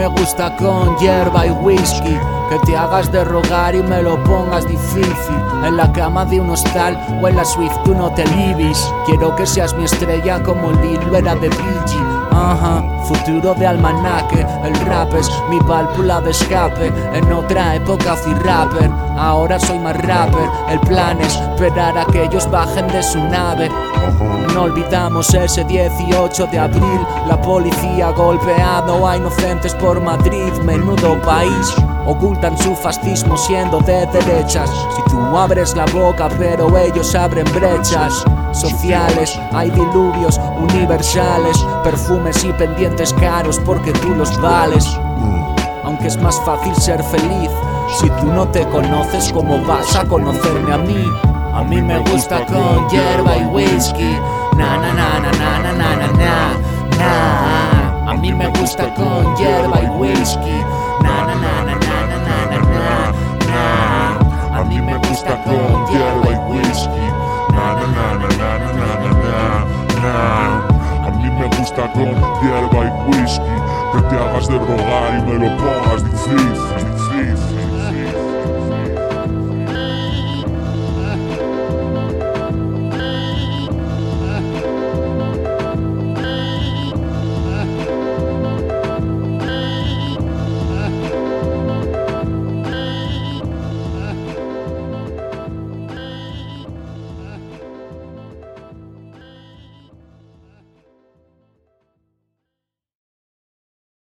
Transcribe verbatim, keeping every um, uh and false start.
me gusta con hierba y whisky, que te hagas de rogar y me lo pongas difícil. En la cama de un hostal o en la Swift tú no te libis. Quiero que seas mi estrella como Lil lo era de Biggie. Ajá, futuro de almanaque. El rap es mi válvula de escape. En otra época fui rapper, ahora soy más rapper. El plan es esperar a que ellos bajen de su nave. No olvidamos ese dieciocho de abril, la policía golpeando a inocentes por Madrid. Menudo país, ocultan su fascismo siendo de derechas. Si tú abres la boca pero ellos abren brechas sociales, hay diluvios universales, perfumes y pendientes caros porque tú los vales. Aunque es más fácil ser feliz si tú no te conoces, ¿cómo vas a conocerme a mí? A mí me gusta con hierba y whisky. Na na na na na na na na na na. A mí me gusta con hierba y whisky. Na na na na na na na na na. A mí me gusta con hierba y whisky. Na na na na na na na na na. A mí me gusta con hierba y whisky, que te hagas de rogar y me lo pongas difícil.